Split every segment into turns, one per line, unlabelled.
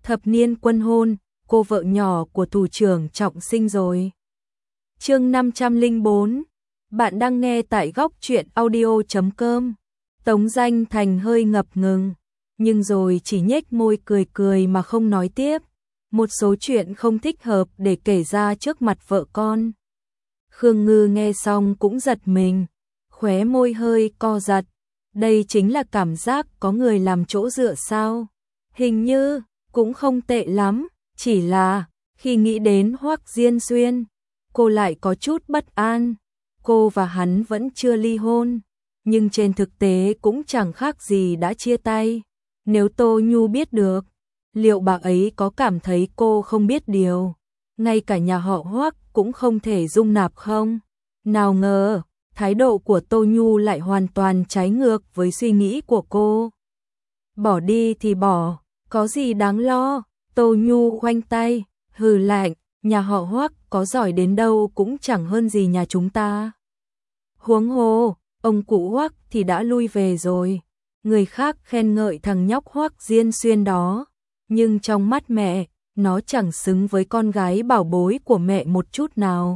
thập niên quân hôn, cô vợ nhỏ của thủ trưởng Trọng sinh rồi. Chương 504. Bạn đang nghe tại góc truyện audio.com. Tống Danh Thành hơi ngập ngừng, nhưng rồi chỉ nhếch môi cười cười mà không nói tiếp. Một số chuyện không thích hợp để kể ra trước mặt vợ con. Khương Ngư nghe xong cũng giật mình, khóe môi hơi co giật. Đây chính là cảm giác có người làm chỗ dựa sao? Hình như cũng không tệ lắm, chỉ là khi nghĩ đến Hoắc Diên Xuyên, cô lại có chút bất an. Cô và hắn vẫn chưa ly hôn, nhưng trên thực tế cũng chẳng khác gì đã chia tay. Nếu Tô Nhu biết được, liệu bà ấy có cảm thấy cô không biết điều, ngay cả nhà họ Hoắc cũng không thể dung nạp không? Nào ngờ, thái độ của Tô Nhu lại hoàn toàn trái ngược với suy nghĩ của cô. Bỏ đi thì bỏ, có gì đáng lo? Tô Nhu khoanh tay, hừ lạnh, nhà họ Hoắc có giỏi đến đâu cũng chẳng hơn gì nhà chúng ta. Huống hồ, ông cụ Hoắc thì đã lui về rồi. Người khác khen ngợi thằng nhóc Hoắc Diên Xuyên đó, nhưng trong mắt mẹ, nó chẳng xứng với con gái bảo bối của mẹ một chút nào.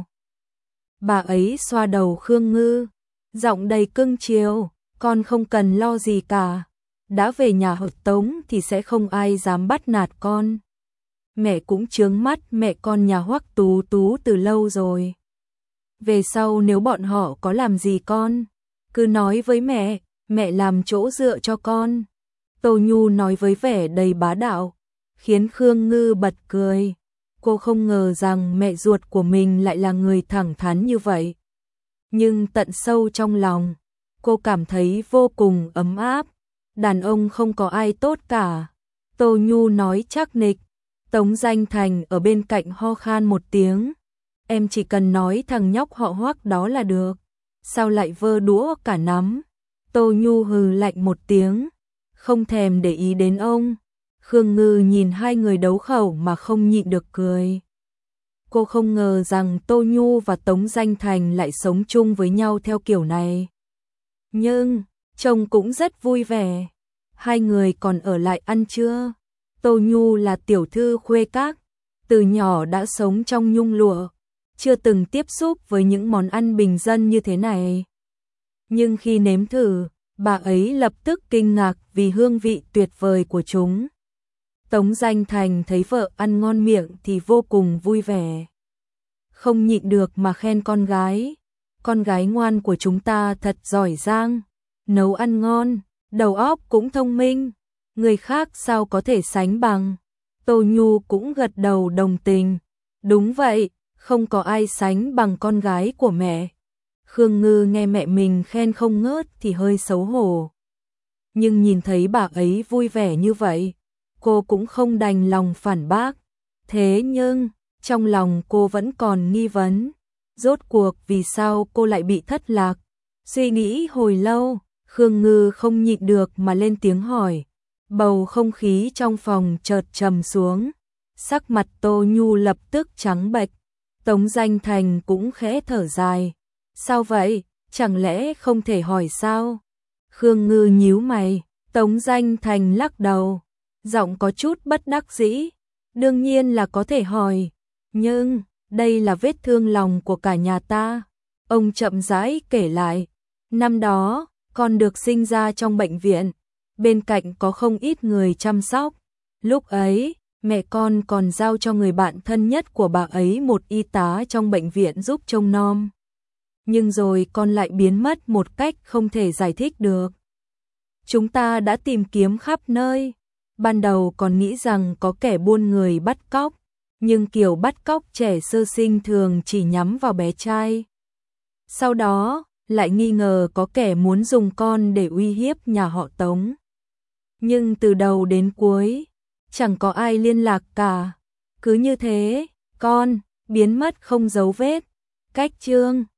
Bà ấy xoa đầu Khương Ngư, giọng đầy cưng chiều, con không cần lo gì cả. Đã về nhà họ Tống thì sẽ không ai dám bắt nạt con. Mẹ cũng chướng mắt mẹ con nhà Hoắc Tú Tú từ lâu rồi. Về sau nếu bọn họ có làm gì con, cứ nói với mẹ làm chỗ dựa cho con. Tô Nhu nói với vẻ đầy bá đạo, khiến Khương Ngư bật cười. Cô không ngờ rằng mẹ ruột của mình lại là người thẳng thắn như vậy. Nhưng tận sâu trong lòng, cô cảm thấy vô cùng ấm áp. Đàn ông không có ai tốt cả. Tô Nhu nói chắc nịch. Tống Danh Thành ở bên cạnh ho khan một tiếng. Em chỉ cần nói thằng nhóc họ Hoắc đó là được. Sao lại vơ đũa cả nắm? Tô Nhu hừ lạnh một tiếng, không thèm để ý đến ông. Khương Ngư nhìn hai người đấu khẩu mà không nhịn được cười. Cô không ngờ rằng Tô Nhu và Tống Danh Thành lại sống chung với nhau theo kiểu này. Nhưng, trông cũng rất vui vẻ. Hai người còn ở lại ăn trưa. Tô Nhu là tiểu thư khuê các, từ nhỏ đã sống trong nhung lụa, chưa từng tiếp xúc với những món ăn bình dân như thế này. Nhưng khi nếm thử, bà ấy lập tức kinh ngạc vì hương vị tuyệt vời của chúng. Tống Danh Thành thấy vợ ăn ngon miệng thì vô cùng vui vẻ. Không nhịn được mà khen con gái. Con gái ngoan của chúng ta thật giỏi giang, nấu ăn ngon, đầu óc cũng thông minh. Người khác sao có thể sánh bằng. Tô Nhu cũng gật đầu đồng tình. Đúng vậy, không có ai sánh bằng con gái của mẹ. Khương Ngư nghe mẹ mình khen không ngớt thì hơi xấu hổ. Nhưng nhìn thấy bà ấy vui vẻ như vậy, cô cũng không đành lòng phản bác. Thế nhưng, trong lòng cô vẫn còn nghi vấn. Rốt cuộc vì sao cô lại bị thất lạc? Suy nghĩ hồi lâu, Khương Ngư không nhịn được mà lên tiếng hỏi. Bầu không khí trong phòng chợt trầm xuống. Sắc mặt Tô Nhu lập tức trắng bệch. Tống Danh Thành cũng khẽ thở dài. Sao vậy? Chẳng lẽ không thể hỏi sao? Khương Ngư nhíu mày. Tống Danh Thành lắc đầu, giọng có chút bất đắc dĩ. Đương nhiên là có thể hỏi, nhưng đây là vết thương lòng của cả nhà ta. Ông chậm rãi kể lại. Năm đó, con được sinh ra trong bệnh viện, bên cạnh có không ít người chăm sóc. Lúc ấy, mẹ con còn giao cho người bạn thân nhất của bà ấy một y tá trong bệnh viện giúp trông nom. Nhưng rồi con lại biến mất một cách không thể giải thích được. Chúng ta đã tìm kiếm khắp nơi. Ban đầu còn nghĩ rằng có kẻ buôn người bắt cóc, nhưng kiểu bắt cóc trẻ sơ sinh thường chỉ nhắm vào bé trai. Sau đó, lại nghi ngờ có kẻ muốn dùng con để uy hiếp nhà họ Tống. Nhưng từ đầu đến cuối, chẳng có ai liên lạc cả. Cứ như thế, con biến mất không dấu vết. Cách chương